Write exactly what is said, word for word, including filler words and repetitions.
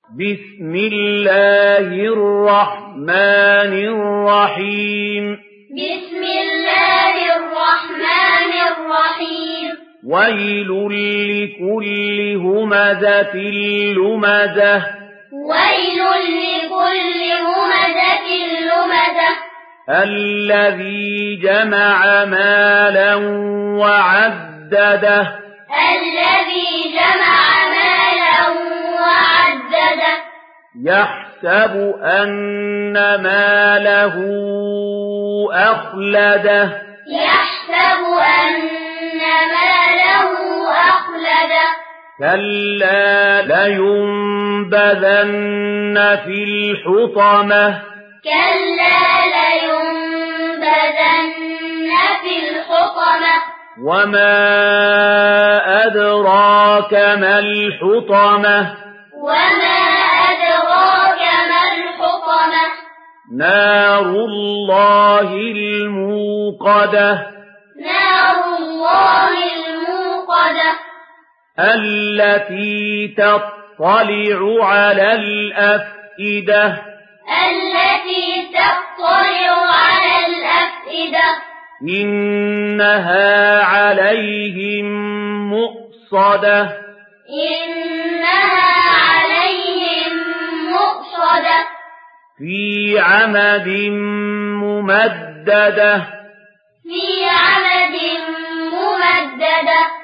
بسم الله الرحمن الرحيم بسم الله الرحمن الرحيم ويل لكل همزة لمزة ويل لكل همزة لمزة الذي جمع مالا وعدده الذي جمع مالا وعدده يحسب أن ماله أخلده يحسب أن ماله أخلده كلا لينبذن في الحطمة كلا لينبذن في الحطمة وما أدراك ما الحطمة وما أدراك ما الحطمة نار الله الموقدة نار الله الموقدة التي تطلع على الأفئدة التي تطلع على الأفئدة إنها عليهم مؤصدة إنها عليهم مؤصدة في عمد ممددة في عمد ممددة